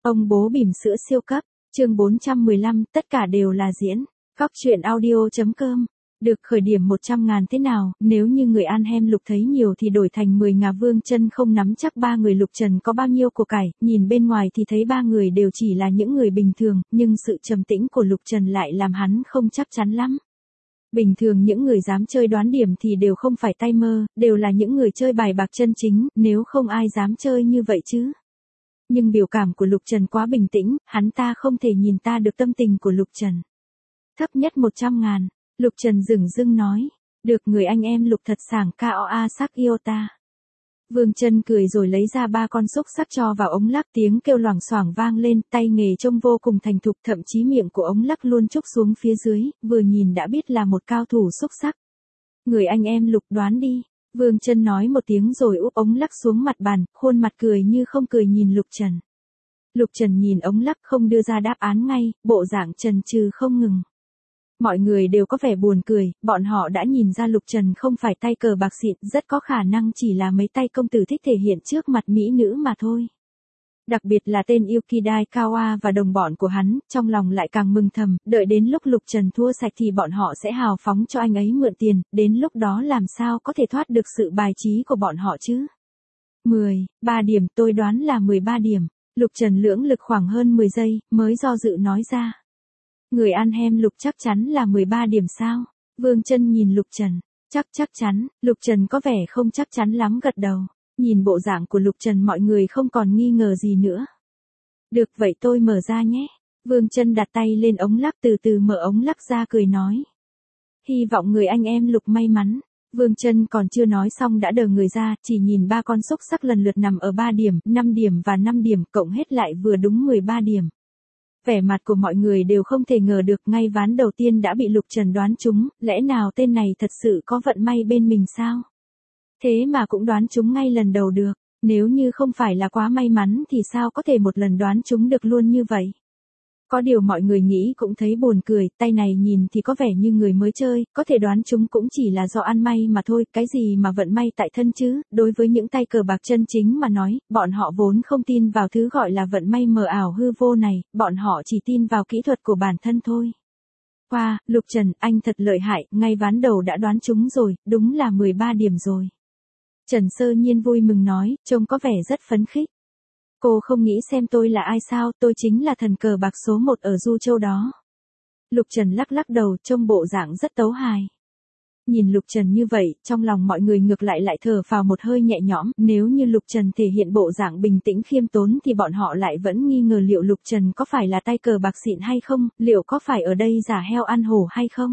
Ông bố bỉm sữa siêu cấp, chương 415, tất cả đều là diễn. Góc truyện audio.com. Được khởi điểm 100.000 thế nào, nếu như người An Lục thấy nhiều thì đổi thành 10 ngà. Vương Chân không nắm chắc ba người Lục Trần có bao nhiêu của cải, nhìn bên ngoài thì thấy ba người đều chỉ là những người bình thường, nhưng sự trầm tĩnh của Lục Trần lại làm hắn không chắc chắn lắm. Bình thường những người dám chơi đoán điểm thì đều không phải tay mơ, đều là những người chơi bài bạc chân chính, nếu không ai dám chơi như vậy chứ. Nhưng biểu cảm của Lục Trần quá bình tĩnh, hắn ta không thể nhìn ta được tâm tình của Lục Trần. Thấp nhất 100.000, Lục Trần dửng dưng nói. Được, người anh em Lục thật sảng KOA sắc yêu ta. Vương Chân cười rồi lấy ra 3 con xúc xắc cho vào ống lắc, tiếng kêu loảng xoảng vang lên, tay nghề trông vô cùng thành thục, thậm chí miệng của ống lắc luôn trúc xuống phía dưới, vừa nhìn đã biết là một cao thủ xúc xắc. Người anh em Lục đoán đi. Vương Chân nói một tiếng rồi úp ống lắc xuống mặt bàn, khuôn mặt cười như không cười nhìn Lục Trần. Lục Trần nhìn ống lắc không đưa ra đáp án ngay, bộ dạng chần chừ không ngừng. Mọi người đều có vẻ buồn cười, bọn họ đã nhìn ra Lục Trần không phải tay cờ bạc xịn, rất có khả năng chỉ là mấy tay công tử thích thể hiện trước mặt mỹ nữ mà thôi. Đặc biệt là tên Yukidai Kawa và đồng bọn của hắn, trong lòng lại càng mừng thầm, đợi đến lúc Lục Trần thua sạch thì bọn họ sẽ hào phóng cho anh ấy mượn tiền, đến lúc đó làm sao có thể thoát được sự bài trí của bọn họ chứ. 3 điểm, tôi đoán là 13 điểm. Lục Trần lưỡng lực khoảng hơn 10 giây, mới do dự nói ra. Người An Lục chắc chắn là 13 điểm sao? Vương Chân nhìn Lục Trần. Chắc chắn, Lục Trần có vẻ không chắc chắn lắm gật đầu. Nhìn bộ dạng của Lục Trần mọi người không còn nghi ngờ gì nữa. Được vậy tôi mở ra nhé. Vương Chân đặt tay lên ống lắc, từ từ mở ống lắc ra cười nói. Hy vọng người anh em Lục may mắn. Vương Chân còn chưa nói xong đã đờ người ra, chỉ nhìn 3 con xúc xắc lần lượt nằm ở 3 điểm, 5 điểm và 5 điểm, cộng hết lại vừa đúng 13 điểm. Vẻ mặt của mọi người đều không thể ngờ được, ngay ván đầu tiên đã bị Lục Trần đoán trúng, lẽ nào tên này thật sự có vận may bên mình sao? Thế mà cũng đoán trúng ngay lần đầu được, nếu như không phải là quá may mắn thì sao có thể một lần đoán trúng được luôn như vậy? Có điều mọi người nghĩ cũng thấy buồn cười, tay này nhìn thì có vẻ như người mới chơi, có thể đoán chúng cũng chỉ là do ăn may mà thôi, cái gì mà vận may tại thân chứ, đối với những tay cờ bạc chân chính mà nói, bọn họ vốn không tin vào thứ gọi là vận may mờ ảo hư vô này, bọn họ chỉ tin vào kỹ thuật của bản thân thôi. Wow, Lục Trần, anh thật lợi hại, ngay ván đầu đã đoán chúng rồi, đúng là 13 điểm rồi. Trần Sơ Nhiên vui mừng nói, trông có vẻ rất phấn khích. Cô không nghĩ xem tôi là ai sao, tôi chính là thần cờ bạc số 1 ở Du Châu đó. Lục Trần lắc lắc đầu, trông bộ dạng rất tấu hài. Nhìn Lục Trần như vậy, trong lòng mọi người ngược lại thở phào một hơi nhẹ nhõm, nếu như Lục Trần thể hiện bộ dạng bình tĩnh khiêm tốn thì bọn họ lại vẫn nghi ngờ liệu Lục Trần có phải là tay cờ bạc xịn hay không, liệu có phải ở đây giả heo ăn hổ hay không.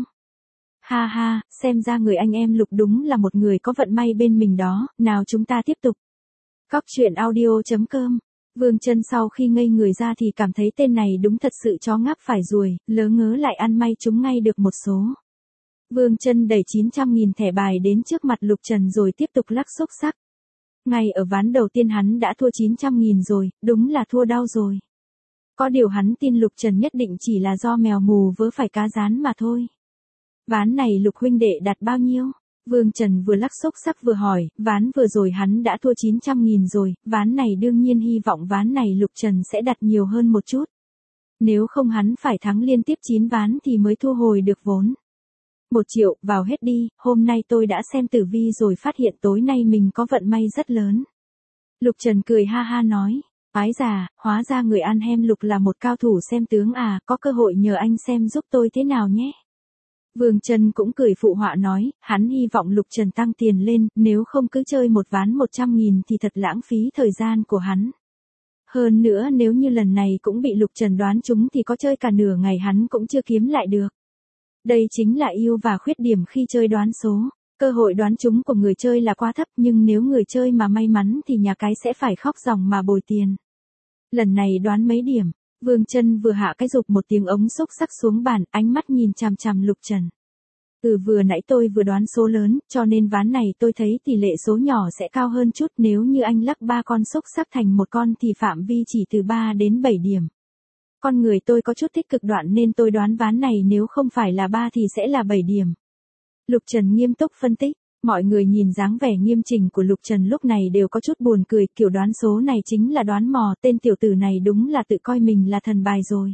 Ha ha, xem ra người anh em Lục đúng là một người có vận may bên mình đó, nào chúng ta tiếp tục. Góc truyện audio.com. Vương Chân sau khi ngây người ra thì cảm thấy tên này đúng thật sự chó ngáp phải ruồi, lớ ngớ lại ăn may trúng ngay được một số. Vương Chân đẩy 900.000 thẻ bài đến trước mặt Lục Trần rồi tiếp tục lắc xúc xắc. Ngay ở ván đầu tiên hắn đã thua 900.000 rồi, đúng là thua đau rồi. Có điều hắn tin Lục Trần nhất định chỉ là do mèo mù vớ phải cá rán mà thôi. Ván này Lục huynh đệ đặt bao nhiêu? Vương Trần vừa lắc xúc xắc vừa hỏi, ván vừa rồi hắn đã thua 900.000 rồi, ván này đương nhiên hy vọng ván này Lục Trần sẽ đặt nhiều hơn một chút. Nếu không hắn phải thắng liên tiếp 9 ván thì mới thu hồi được vốn. 1 triệu, vào hết đi, hôm nay tôi đã xem tử vi rồi phát hiện tối nay mình có vận may rất lớn. Lục Trần cười ha ha nói, ái già, hóa ra người An Lục là một cao thủ xem tướng à, có cơ hội nhờ anh xem giúp tôi thế nào nhé. Vương Chân cũng cười phụ họa nói, hắn hy vọng Lục Trần tăng tiền lên, nếu không cứ chơi một ván 100.000 thì thật lãng phí thời gian của hắn. Hơn nữa nếu như lần này cũng bị Lục Trần đoán trúng thì có chơi cả nửa ngày hắn cũng chưa kiếm lại được. Đây chính là ưu và khuyết điểm khi chơi đoán số. Cơ hội đoán trúng của người chơi là quá thấp, nhưng nếu người chơi mà may mắn thì nhà cái sẽ phải khóc ròng mà bồi tiền. Lần này đoán mấy điểm? Vương Chân vừa hạ cái rụp một tiếng ống xúc xắc xuống bàn, ánh mắt nhìn chằm chằm Lục Trần. Vừa nãy tôi vừa đoán số lớn, cho nên ván này tôi thấy tỷ lệ số nhỏ sẽ cao hơn chút, nếu như anh lắc 3 con xúc xắc thành một con thì phạm vi chỉ từ 3 đến 7 điểm. Con người tôi có chút thích cực đoan nên tôi đoán ván này nếu không phải là 3 thì sẽ là 7 điểm. Lục Trần nghiêm túc phân tích, Mọi người nhìn dáng vẻ nghiêm chỉnh của Lục Trần lúc này đều có chút buồn cười, kiểu đoán số này chính là đoán mò, tên tiểu tử này đúng là tự coi mình là thần bài rồi.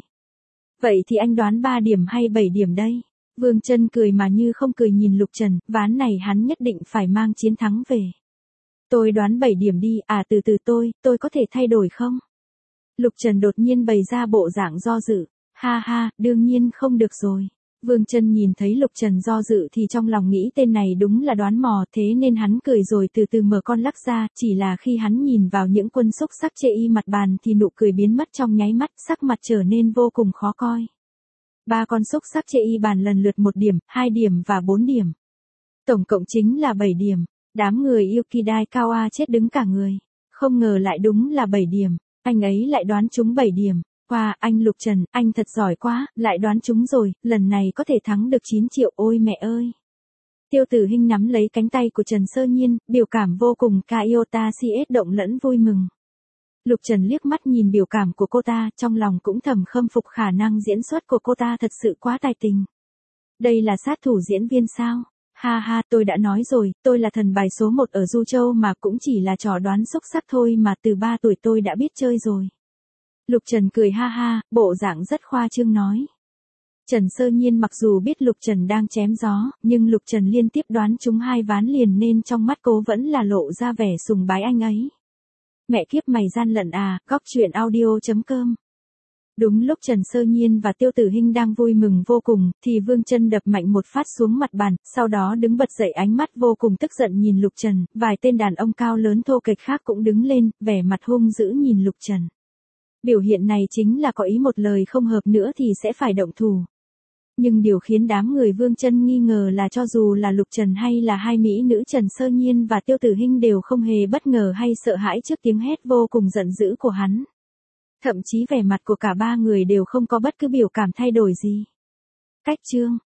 Vậy thì anh đoán 3 điểm hay 7 điểm đây? Vương Chân cười mà như không cười nhìn Lục Trần, ván này hắn nhất định phải mang chiến thắng về. Tôi đoán 7 điểm đi, từ từ tôi có thể thay đổi không? Lục Trần đột nhiên bày ra bộ dạng do dự. Ha ha, đương nhiên không được rồi. Vương Chân nhìn thấy Lục Trần do dự thì trong lòng nghĩ tên này đúng là đoán mò, thế nên hắn cười rồi từ từ mở con lắc ra, chỉ là khi hắn nhìn vào những quân xúc sắc chê y mặt bàn thì nụ cười biến mất trong nháy mắt, sắc mặt trở nên vô cùng khó coi. 3 con xúc sắc chê y bàn lần lượt 1 điểm, 2 điểm và 4 điểm. Tổng cộng chính là 7 điểm. Đám người Yuki Daikawa chết đứng cả người. Không ngờ lại đúng là 7 điểm. Anh ấy lại đoán trúng 7 điểm. Wow, anh Lục Trần, anh thật giỏi quá, lại đoán trúng rồi, lần này có thể thắng được 9 triệu, ôi mẹ ơi. Tiêu Tử Hinh nắm lấy cánh tay của Trần Sơ Nhiên, biểu cảm vô cùng Kyota CS động lẫn vui mừng. Lục Trần liếc mắt nhìn biểu cảm của cô ta, trong lòng cũng thầm khâm phục khả năng diễn xuất của cô ta thật sự quá tài tình. Đây là sát thủ diễn viên sao? Ha ha, tôi đã nói rồi, tôi là thần bài số 1 ở Du Châu mà cũng chỉ là trò đoán xúc sắc thôi mà từ 3 tuổi tôi đã biết chơi rồi. Lục Trần cười ha ha, bộ dạng rất khoa trương nói. Trần Sơ Nhiên mặc dù biết Lục Trần đang chém gió, nhưng Lục Trần liên tiếp đoán trúng 2 ván liền nên trong mắt cô vẫn là lộ ra vẻ sùng bái anh ấy. Mẹ kiếp mày gian lận à, góc truyện audio.com. Đúng lúc Trần Sơ Nhiên và Tiêu Tử Hinh đang vui mừng vô cùng, thì Vương Chân đập mạnh một phát xuống mặt bàn, sau đó đứng bật dậy ánh mắt vô cùng tức giận nhìn Lục Trần, vài tên đàn ông cao lớn thô kệch khác cũng đứng lên, vẻ mặt hung dữ nhìn Lục Trần. Biểu hiện này chính là có ý một lời không hợp nữa thì sẽ phải động thủ. Nhưng điều khiến đám người Vương Chân nghi ngờ là cho dù là Lục Trần hay là hai mỹ nữ Trần Sơ Nhiên và Tiêu Tử Hinh đều không hề bất ngờ hay sợ hãi trước tiếng hét vô cùng giận dữ của hắn. Thậm chí vẻ mặt của cả 3 người đều không có bất cứ biểu cảm thay đổi gì. Cách chương